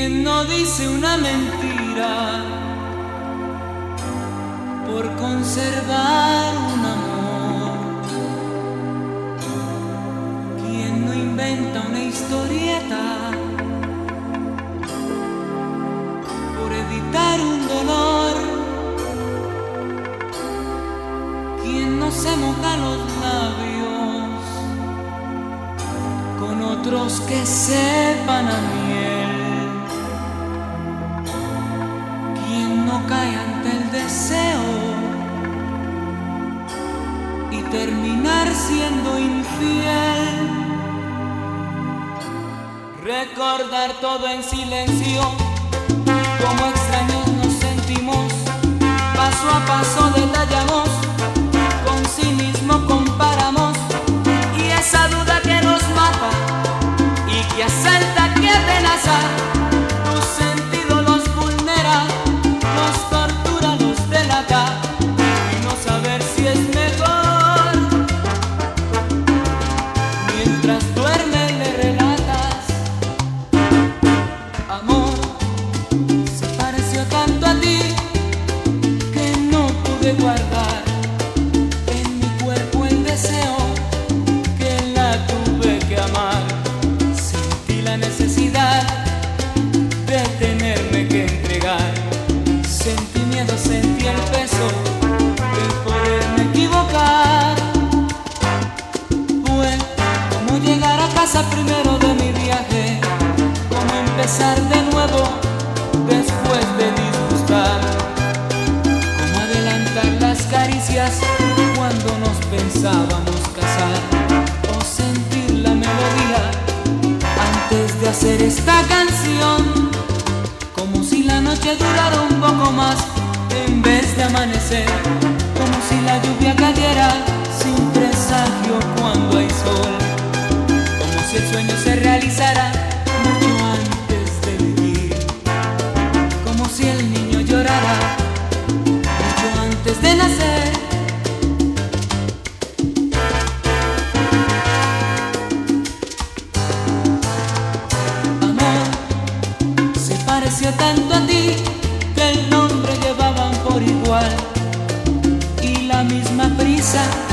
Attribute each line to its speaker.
Speaker 1: ¿Quién no dice una mentira por conservar un amor? ¿Quién no inventa una historieta por evitar un dolor? ¿Quién no se moja los labios con otros que sepan a miel? ¿Quién no cae ante el deseo y terminar siendo infiel? Recordar todo en silencio, como extraños nos sentimos, paso a paso detallamos, con sí mismo comparamos, y esa duda que nos mata y que asalta, que amenaza, tus sentidos los vulnera, los tortura, los delata, y no saber si es mejor. Mientras duerme le relatas: amor, se pareció tanto a ti que no pude guardar en mi cuerpo el deseo, que la tuve que amar. Sentí la necesidad de tenerme que entregar. Sentí miedo, sentí el peso de poderme equivocar. Fue como llegar a casa primero de mi viaje, como empezar de nuevo después de disgustar, como adelantar las caricias cuando nos pensábamos casar, o sentir la melodía antes de hacer esta canción, como si la noche durara un poco más en vez de amanecer, como si la lluvia cayera sin presagio cuando hay sol, como si el sueño se realizara mucho antes de vivir, como si el niño llorara mucho antes de nacer. Amor, se pareció tanto a ti que el nombre llevaban por igual, y la misma prisa